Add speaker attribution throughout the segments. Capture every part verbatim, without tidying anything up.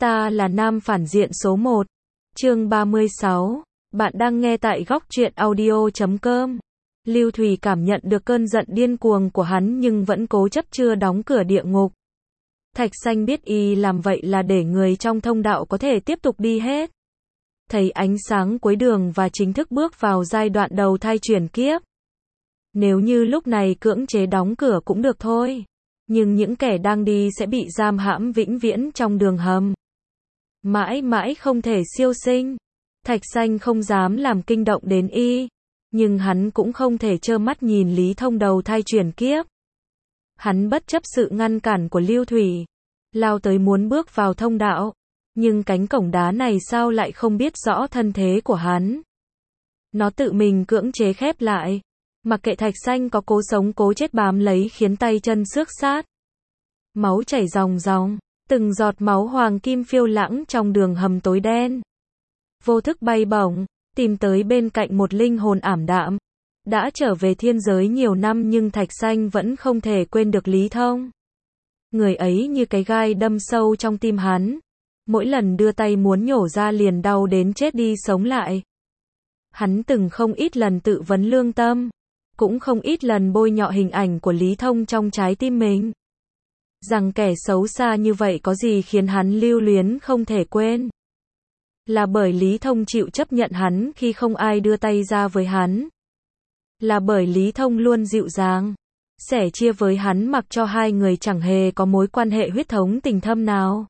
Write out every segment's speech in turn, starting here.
Speaker 1: Ta là nam phản diện số một. Chương ba mươi sáu. Bạn đang nghe tại góc truyện audio chấm com. Lưu Thủy cảm nhận được cơn giận điên cuồng của hắn nhưng vẫn cố chấp chưa đóng cửa địa ngục. Thạch Xanh biết y làm vậy là để người trong thông đạo có thể tiếp tục đi hết. Thấy ánh sáng cuối đường và chính thức bước vào giai đoạn đầu thai chuyển kiếp. Nếu như lúc này cưỡng chế đóng cửa cũng được thôi. Nhưng những kẻ đang đi sẽ bị giam hãm vĩnh viễn trong đường hầm. Mãi mãi không thể siêu sinh. Thạch Xanh không dám làm kinh động đến y. Nhưng hắn cũng không thể trơ mắt nhìn Lý Thông đầu thai chuyển kiếp. Hắn bất chấp sự ngăn cản của Lưu Thủy. Lao tới muốn bước vào thông đạo. Nhưng cánh cổng đá này sao lại không biết rõ thân thế của hắn. Nó tự mình cưỡng chế khép lại. Mặc kệ Thạch Xanh có cố sống cố chết bám lấy khiến tay chân xước sát. Máu chảy ròng ròng. Từng giọt máu hoàng kim phiêu lãng trong đường hầm tối đen. Vô thức bay bổng, tìm tới bên cạnh một linh hồn ảm đạm. Đã trở về thiên giới nhiều năm nhưng Thạch Xanh vẫn không thể quên được Lý Thông. Người ấy như cái gai đâm sâu trong tim hắn. Mỗi lần đưa tay muốn nhổ ra liền đau đến chết đi sống lại. Hắn từng không ít lần tự vấn lương tâm. Cũng không ít lần bôi nhọ hình ảnh của Lý Thông trong trái tim mình. Rằng kẻ xấu xa như vậy có gì khiến hắn lưu luyến không thể quên. Là bởi Lý Thông chịu chấp nhận hắn khi không ai đưa tay ra với hắn. Là bởi Lý Thông luôn dịu dàng, sẻ chia với hắn mặc cho hai người chẳng hề có mối quan hệ huyết thống tình thâm nào.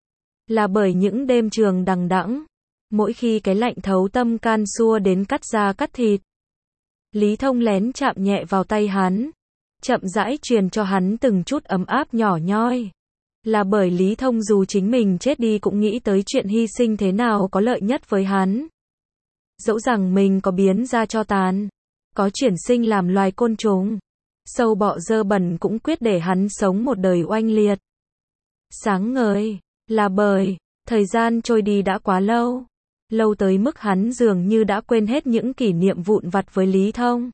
Speaker 1: Là bởi những đêm trường đằng đẵng, mỗi khi cái lạnh thấu tâm can xua đến cắt da cắt thịt. Lý Thông lén chạm nhẹ vào tay hắn, chậm rãi truyền cho hắn từng chút ấm áp nhỏ nhoi. Là bởi Lý Thông dù chính mình chết đi cũng nghĩ tới chuyện hy sinh thế nào có lợi nhất với hắn. Dẫu rằng mình có biến ra tro tàn, có chuyển sinh làm loài côn trùng, sâu bọ dơ bẩn cũng quyết để hắn sống một đời oanh liệt. Sáng ngời, là bởi, thời gian trôi đi đã quá lâu. Lâu tới mức hắn dường như đã quên hết những kỷ niệm vụn vặt với Lý Thông.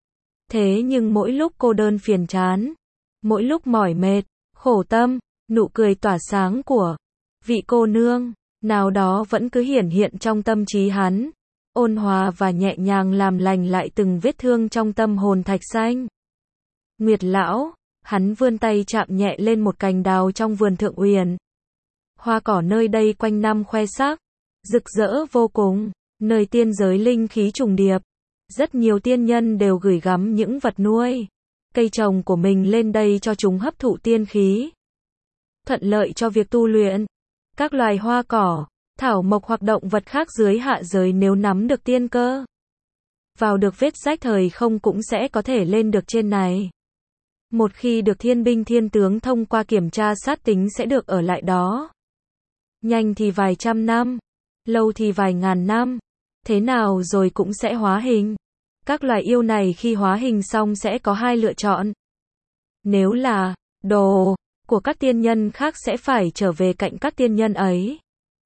Speaker 1: Thế nhưng mỗi lúc cô đơn phiền chán, mỗi lúc mỏi mệt, khổ tâm, nụ cười tỏa sáng của vị cô nương nào đó vẫn cứ hiển hiện trong tâm trí hắn, ôn hòa và nhẹ nhàng làm lành lại từng vết thương trong tâm hồn Thạch Xanh. Nguyệt lão, hắn vươn tay chạm nhẹ lên một cành đào trong vườn Thượng Uyển. Hoa cỏ nơi đây quanh năm khoe sắc, rực rỡ vô cùng, nơi tiên giới linh khí trùng điệp. Rất nhiều tiên nhân đều gửi gắm những vật nuôi, cây trồng của mình lên đây cho chúng hấp thụ tiên khí. Thuận lợi cho việc tu luyện. Các loài hoa cỏ, thảo mộc hoặc động vật khác dưới hạ giới nếu nắm được tiên cơ, vào được vết rách thời không cũng sẽ có thể lên được trên này. Một khi được thiên binh thiên tướng thông qua kiểm tra sát tính sẽ được ở lại đó. Nhanh thì vài trăm năm, lâu thì vài ngàn năm. Thế nào rồi cũng sẽ hóa hình. Các loài yêu này khi hóa hình xong sẽ có hai lựa chọn. Nếu là đồ của các tiên nhân khác sẽ phải trở về cạnh các tiên nhân ấy.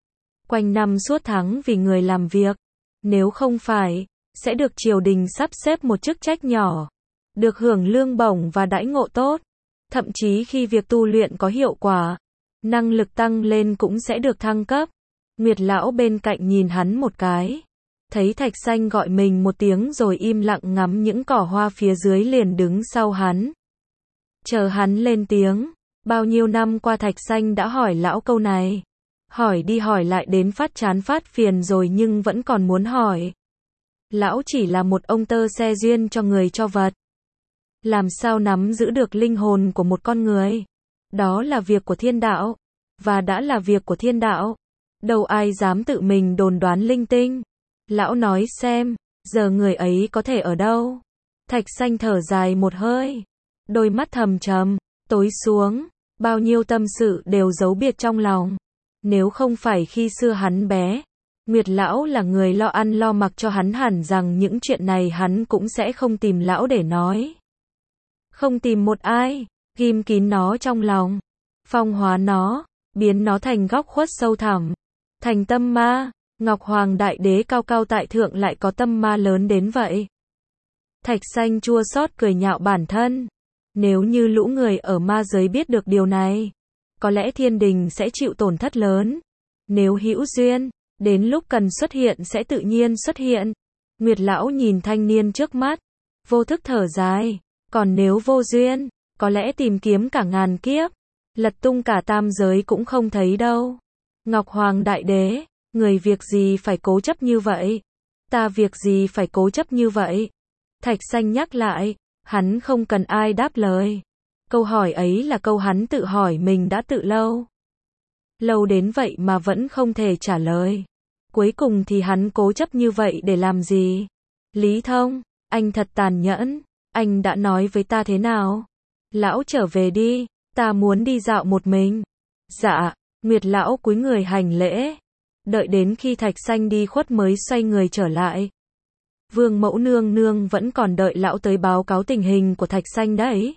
Speaker 1: Quanh năm suốt tháng vì người làm việc. Nếu không phải, sẽ được triều đình sắp xếp một chức trách nhỏ. Được hưởng lương bổng và đãi ngộ tốt. Thậm chí khi việc tu luyện có hiệu quả, năng lực tăng lên cũng sẽ được thăng cấp. Nguyệt lão bên cạnh nhìn hắn một cái. Thấy Thạch Xanh gọi mình một tiếng rồi im lặng ngắm những cỏ hoa phía dưới liền đứng sau hắn. Chờ hắn lên tiếng. Bao nhiêu năm qua Thạch Xanh đã hỏi lão câu này. Hỏi đi hỏi lại đến phát chán phát phiền rồi nhưng vẫn còn muốn hỏi. Lão chỉ là một ông tơ xe duyên cho người cho vật. Làm sao nắm giữ được linh hồn của một con người? Đó là việc của thiên đạo. Và đã là việc của thiên đạo. Đâu ai dám tự mình đồn đoán linh tinh. Lão nói xem, giờ người ấy có thể ở đâu? Thạch Xanh thở dài một hơi. Đôi mắt thầm trầm, tối xuống. Bao nhiêu tâm sự đều giấu biệt trong lòng. Nếu không phải khi xưa hắn bé, Nguyệt lão là người lo ăn lo mặc cho hắn hẳn rằng những chuyện này hắn cũng sẽ không tìm lão để nói. Không tìm một ai, ghim kín nó trong lòng. Phong hóa nó, biến nó thành góc khuất sâu thẳm. Thành tâm ma. Ngọc Hoàng Đại Đế cao cao tại thượng lại có tâm ma lớn đến vậy. Thạch Xanh chua xót cười nhạo bản thân. Nếu như lũ người ở ma giới biết được điều này, có lẽ thiên đình sẽ chịu tổn thất lớn. Nếu hữu duyên, đến lúc cần xuất hiện sẽ tự nhiên xuất hiện. Nguyệt lão nhìn thanh niên trước mắt, vô thức thở dài. Còn nếu vô duyên, có lẽ tìm kiếm cả ngàn kiếp, lật tung cả tam giới cũng không thấy đâu. Ngọc Hoàng Đại Đế, người việc gì phải cố chấp như vậy? Ta việc gì phải cố chấp như vậy? Thạch Sanh nhắc lại, hắn không cần ai đáp lời. Câu hỏi ấy là câu hắn tự hỏi mình đã tự lâu. Lâu đến vậy mà vẫn không thể trả lời. Cuối cùng thì hắn cố chấp như vậy để làm gì? Lý Thông, anh thật tàn nhẫn. Anh đã nói với ta thế nào? Lão trở về đi, ta muốn đi dạo một mình. Dạ, Nguyệt lão cúi người hành lễ. Đợi đến khi Thạch Sanh đi khuất mới xoay người trở lại. Vương mẫu nương nương vẫn còn đợi lão tới báo cáo tình hình của Thạch Sanh đấy.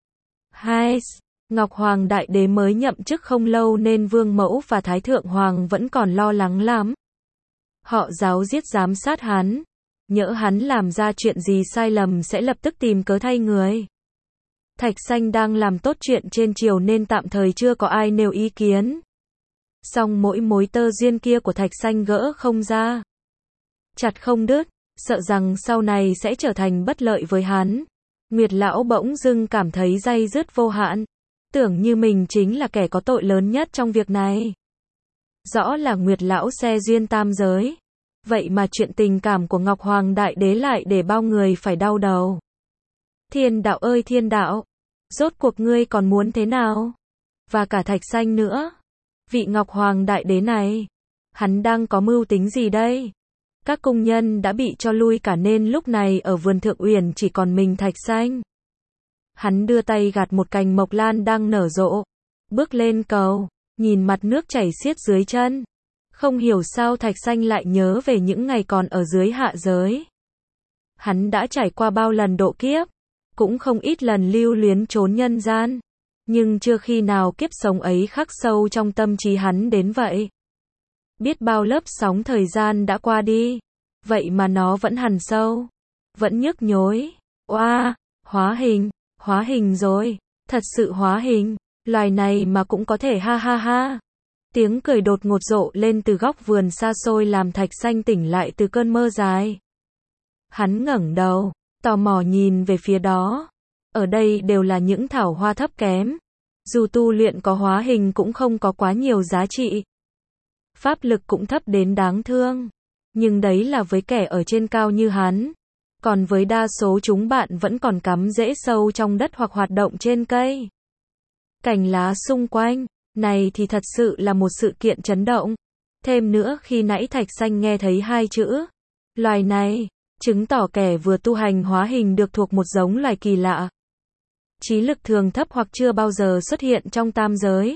Speaker 1: Hai, Ngọc Hoàng Đại Đế mới nhậm chức không lâu nên Vương mẫu và Thái Thượng Hoàng vẫn còn lo lắng lắm. Họ giáo giết giám sát hắn. Nhỡ hắn làm ra chuyện gì sai lầm sẽ lập tức tìm cớ thay người. Thạch Sanh đang làm tốt chuyện trên triều nên tạm thời chưa có ai nêu ý kiến. Song mỗi mối tơ duyên kia của Thạch Sanh gỡ không ra, chặt không đứt, sợ rằng sau này sẽ trở thành bất lợi với hắn. Nguyệt lão bỗng dưng cảm thấy day dứt vô hạn, tưởng như mình chính là kẻ có tội lớn nhất trong việc này. Rõ là Nguyệt lão xe duyên tam giới, vậy mà chuyện tình cảm của Ngọc Hoàng Đại Đế lại để bao người phải đau đầu. Thiên đạo ơi thiên đạo, rốt cuộc ngươi còn muốn thế nào? Và cả Thạch Sanh nữa. Vị Ngọc Hoàng Đại Đế này, hắn đang có mưu tính gì đây? Các cung nhân đã bị cho lui cả nên lúc này ở vườn Thượng Uyển chỉ còn mình Thạch Sanh. Hắn đưa tay gạt một cành mộc lan đang nở rộ, bước lên cầu, nhìn mặt nước chảy xiết dưới chân. Không hiểu sao Thạch Sanh lại nhớ về những ngày còn ở dưới hạ giới. Hắn đã trải qua bao lần độ kiếp, cũng không ít lần lưu luyến trốn nhân gian, nhưng chưa khi nào kiếp sống ấy khắc sâu trong tâm trí hắn đến vậy. Biết bao lớp sóng thời gian đã qua đi, vậy mà nó vẫn hằn sâu, vẫn nhức nhối. Oa, hóa hình, hóa hình rồi, thật sự hóa hình, loài này mà cũng có thể ha ha ha. Tiếng cười đột ngột rộ lên từ góc vườn xa xôi làm Thạch Sanh tỉnh lại từ cơn mơ dài. Hắn ngẩng đầu, tò mò nhìn về phía đó. Ở đây đều là những thảo hoa thấp kém. Dù tu luyện có hóa hình cũng không có quá nhiều giá trị. Pháp lực cũng thấp đến đáng thương. Nhưng đấy là với kẻ ở trên cao như hắn. Còn với đa số chúng bạn vẫn còn cắm rễ sâu trong đất hoặc hoạt động trên cây. Cành lá xung quanh, này thì thật sự là một sự kiện chấn động. Thêm nữa khi nãy Thạch Sanh nghe thấy hai chữ loài này, chứng tỏ kẻ vừa tu hành hóa hình được thuộc một giống loài kỳ lạ. Trí lực thường thấp hoặc chưa bao giờ xuất hiện trong tam giới.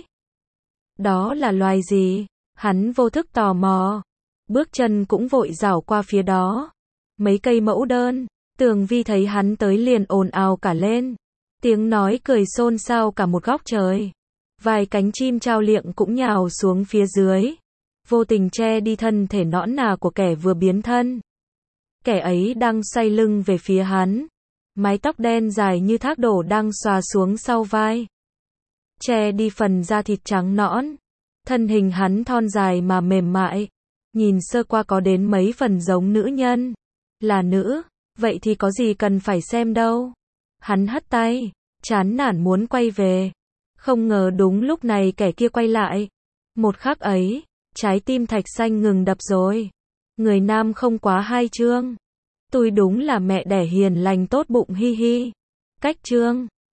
Speaker 1: Đó là loài gì? Hắn vô thức tò mò. Bước chân cũng vội rảo qua phía đó. Mấy cây mẫu đơn, Tường Vi thấy hắn tới liền ồn ào cả lên. Tiếng nói cười xôn xao cả một góc trời. Vài cánh chim trao liệng cũng nhào xuống phía dưới. Vô tình che đi thân thể nõn nà của kẻ vừa biến thân. Kẻ ấy đang xoay lưng về phía hắn. Mái tóc đen dài như thác đổ đang xòa xuống sau vai. Che đi phần da thịt trắng nõn. Thân hình hắn thon dài mà mềm mại. Nhìn sơ qua có đến mấy phần giống nữ nhân. Là nữ, vậy thì có gì cần phải xem đâu. Hắn hất tay, chán nản muốn quay về. Không ngờ đúng lúc này kẻ kia quay lại. Một khắc ấy, trái tim Thạch Sanh ngừng đập rồi. Người nam không quá hai chương. Tôi đúng là mẹ đẻ hiền lành tốt bụng hi hi. Cách chương